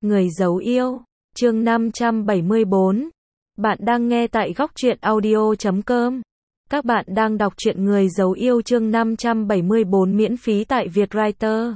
Người giấu yêu, chương 574. Bạn đang nghe tại góc truyện audio.com. Các bạn đang đọc truyện Người giấu yêu chương 574 miễn phí tại Vietwriter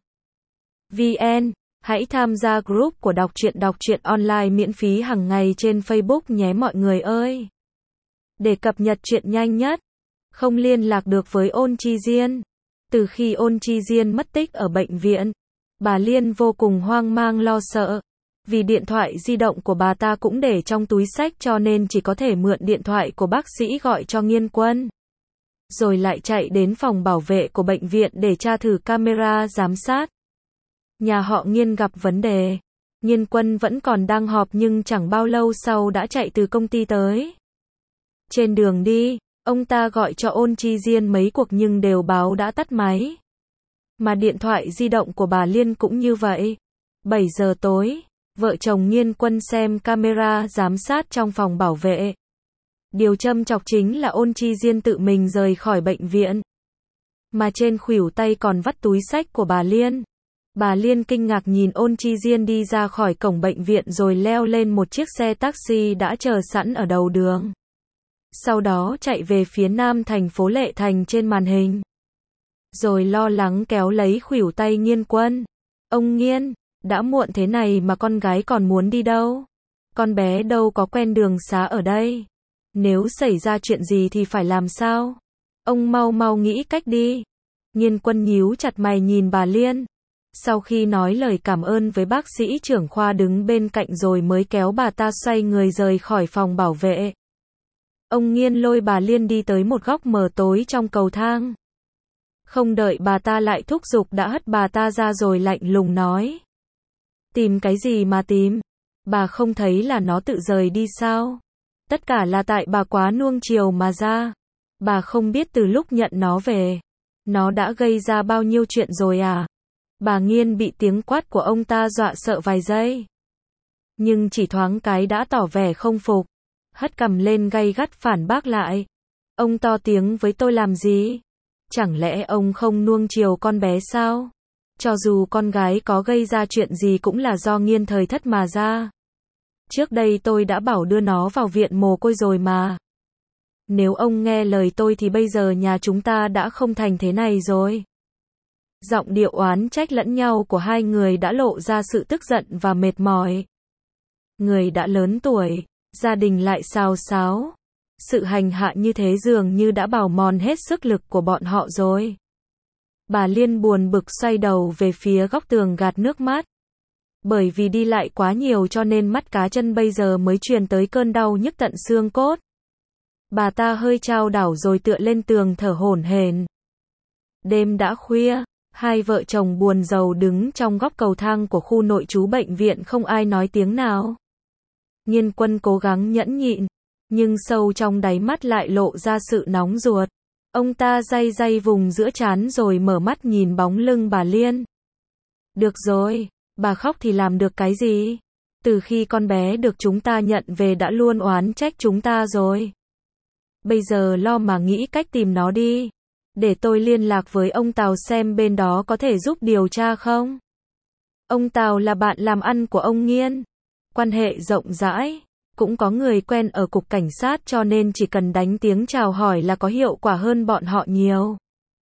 VN. Hãy tham gia group của đọc truyện online miễn phí hàng ngày trên Facebook nhé mọi người ơi. Để cập nhật truyện nhanh nhất. Không liên lạc được với Ôn Chi Diên. Từ khi Ôn Chi Diên mất tích ở bệnh viện, bà Liên vô cùng hoang mang lo sợ. Vì điện thoại di động của bà ta cũng để trong túi xách cho nên chỉ có thể mượn điện thoại của bác sĩ gọi cho Nghiên Quân. Rồi lại chạy đến phòng bảo vệ của bệnh viện để tra thử camera giám sát. Nhà họ Nghiên gặp vấn đề. Nghiên Quân vẫn còn đang họp nhưng chẳng bao lâu sau đã chạy từ công ty tới. Trên đường đi, ông ta gọi cho Ôn Chi Diên mấy cuộc nhưng đều báo đã tắt máy. Mà điện thoại di động của bà Liên cũng như vậy. 7 giờ tối, vợ chồng Nghiên Quân xem camera giám sát trong phòng bảo vệ. Điều châm chọc chính là Ôn Chi Diên tự mình rời khỏi bệnh viện. Mà trên khuỷu tay còn vắt túi xách của bà Liên. Bà Liên kinh ngạc nhìn Ôn Chi Diên đi ra khỏi cổng bệnh viện rồi leo lên một chiếc xe taxi đã chờ sẵn ở đầu đường. Sau đó chạy về phía nam thành phố Lệ Thành trên màn hình. Rồi lo lắng kéo lấy khuỷu tay Nghiên Quân. Ông Nghiên, đã muộn thế này mà con gái còn muốn đi đâu? Con bé đâu có quen đường xá ở đây. Nếu xảy ra chuyện gì thì phải làm sao? Ông mau nghĩ cách đi. Nghiên Quân nhíu chặt mày nhìn bà Liên. Sau khi nói lời cảm ơn với bác sĩ trưởng khoa đứng bên cạnh rồi mới kéo bà ta xoay người rời khỏi phòng bảo vệ. Ông Nghiên lôi bà Liên đi tới một góc mờ tối trong cầu thang. Không đợi bà ta lại thúc giục đã hất bà ta ra rồi lạnh lùng nói. Tìm cái gì mà tìm? Bà không thấy là nó tự rời đi sao? Tất cả là tại bà quá nuông chiều mà ra. Bà không biết từ lúc nhận nó về, nó đã gây ra bao nhiêu chuyện rồi à? Bà Nghiên bị tiếng quát của ông ta dọa sợ vài giây. Nhưng chỉ thoáng cái đã tỏ vẻ không phục. Hất cằm lên gay gắt phản bác lại. Ông to tiếng với tôi làm gì? Chẳng lẽ ông không nuông chiều con bé sao? Cho dù con gái có gây ra chuyện gì cũng là do Nghiên thời thất mà ra. Trước đây tôi đã bảo đưa nó vào viện mồ côi rồi mà. Nếu ông nghe lời tôi thì bây giờ nhà chúng ta đã không thành thế này rồi. Giọng điệu oán trách lẫn nhau của hai người đã lộ ra sự tức giận và mệt mỏi. Người đã lớn tuổi, gia đình lại xào xáo. Sự hành hạ như thế dường như đã bào mòn hết sức lực của bọn họ rồi. Bà Liên buồn bực xoay đầu về phía góc tường gạt nước mắt. Bởi vì đi lại quá nhiều cho nên mắt cá chân bây giờ mới truyền tới cơn đau nhức tận xương cốt. Bà ta hơi chao đảo rồi tựa lên tường thở hổn hển. Đêm đã khuya, hai vợ chồng buồn rầu đứng trong góc cầu thang của khu nội trú bệnh viện không ai nói tiếng nào. Nghiên Quân cố gắng nhẫn nhịn, nhưng sâu trong đáy mắt lại lộ ra sự nóng ruột. Ông ta day vùng giữa trán rồi mở mắt nhìn bóng lưng bà Liên. Được rồi, bà khóc thì làm được cái gì? Từ khi con bé được chúng ta nhận về đã luôn oán trách chúng ta rồi. Bây giờ lo mà nghĩ cách tìm nó đi. Để tôi liên lạc với ông Tào xem bên đó có thể giúp điều tra không? Ông Tào là bạn làm ăn của ông Nghiên. Quan hệ rộng rãi. Cũng có người quen ở cục cảnh sát cho nên chỉ cần đánh tiếng chào hỏi là có hiệu quả hơn bọn họ nhiều.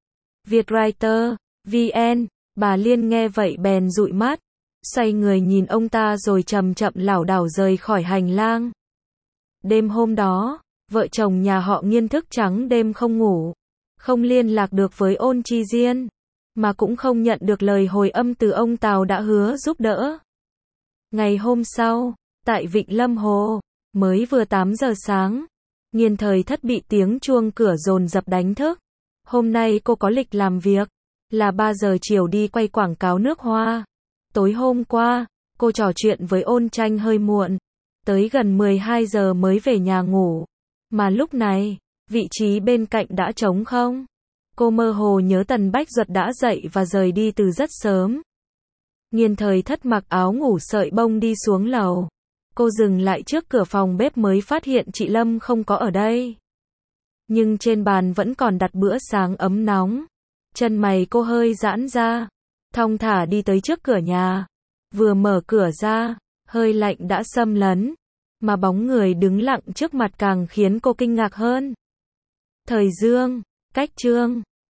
Vietwriter VN. Bà Liên nghe vậy bèn dụi mắt. Xoay người nhìn ông ta rồi chậm lảo đảo rời khỏi hành lang. Đêm hôm đó, vợ chồng nhà họ Nghiên thức trắng đêm không ngủ. Không liên lạc được với Ôn Chi Diên. Mà cũng không nhận được lời hồi âm từ ông Tào đã hứa giúp đỡ. Ngày hôm sau, tại Vịnh Lâm Hồ, mới vừa 8 giờ sáng, Nghiên thời thất bị tiếng chuông cửa dồn dập đánh thức. Hôm nay cô có lịch làm việc, là 3 giờ chiều đi quay quảng cáo nước hoa. Tối hôm qua, cô trò chuyện với Ôn Tranh hơi muộn, tới gần 12 giờ mới về nhà ngủ. Mà lúc này, vị trí bên cạnh đã trống không. Cô mơ hồ nhớ Tần Bách Duật đã dậy và rời đi từ rất sớm. Nghiên thời thất mặc áo ngủ sợi bông đi xuống lầu. Cô dừng lại trước cửa phòng bếp mới phát hiện chị Lâm không có ở đây. Nhưng trên bàn vẫn còn đặt bữa sáng ấm nóng. Chân mày cô hơi giãn ra. Thong thả đi tới trước cửa nhà. Vừa mở cửa ra, hơi lạnh đã xâm lấn, mà bóng người đứng lặng trước mặt càng khiến cô kinh ngạc hơn. Thời Dương, cách Trương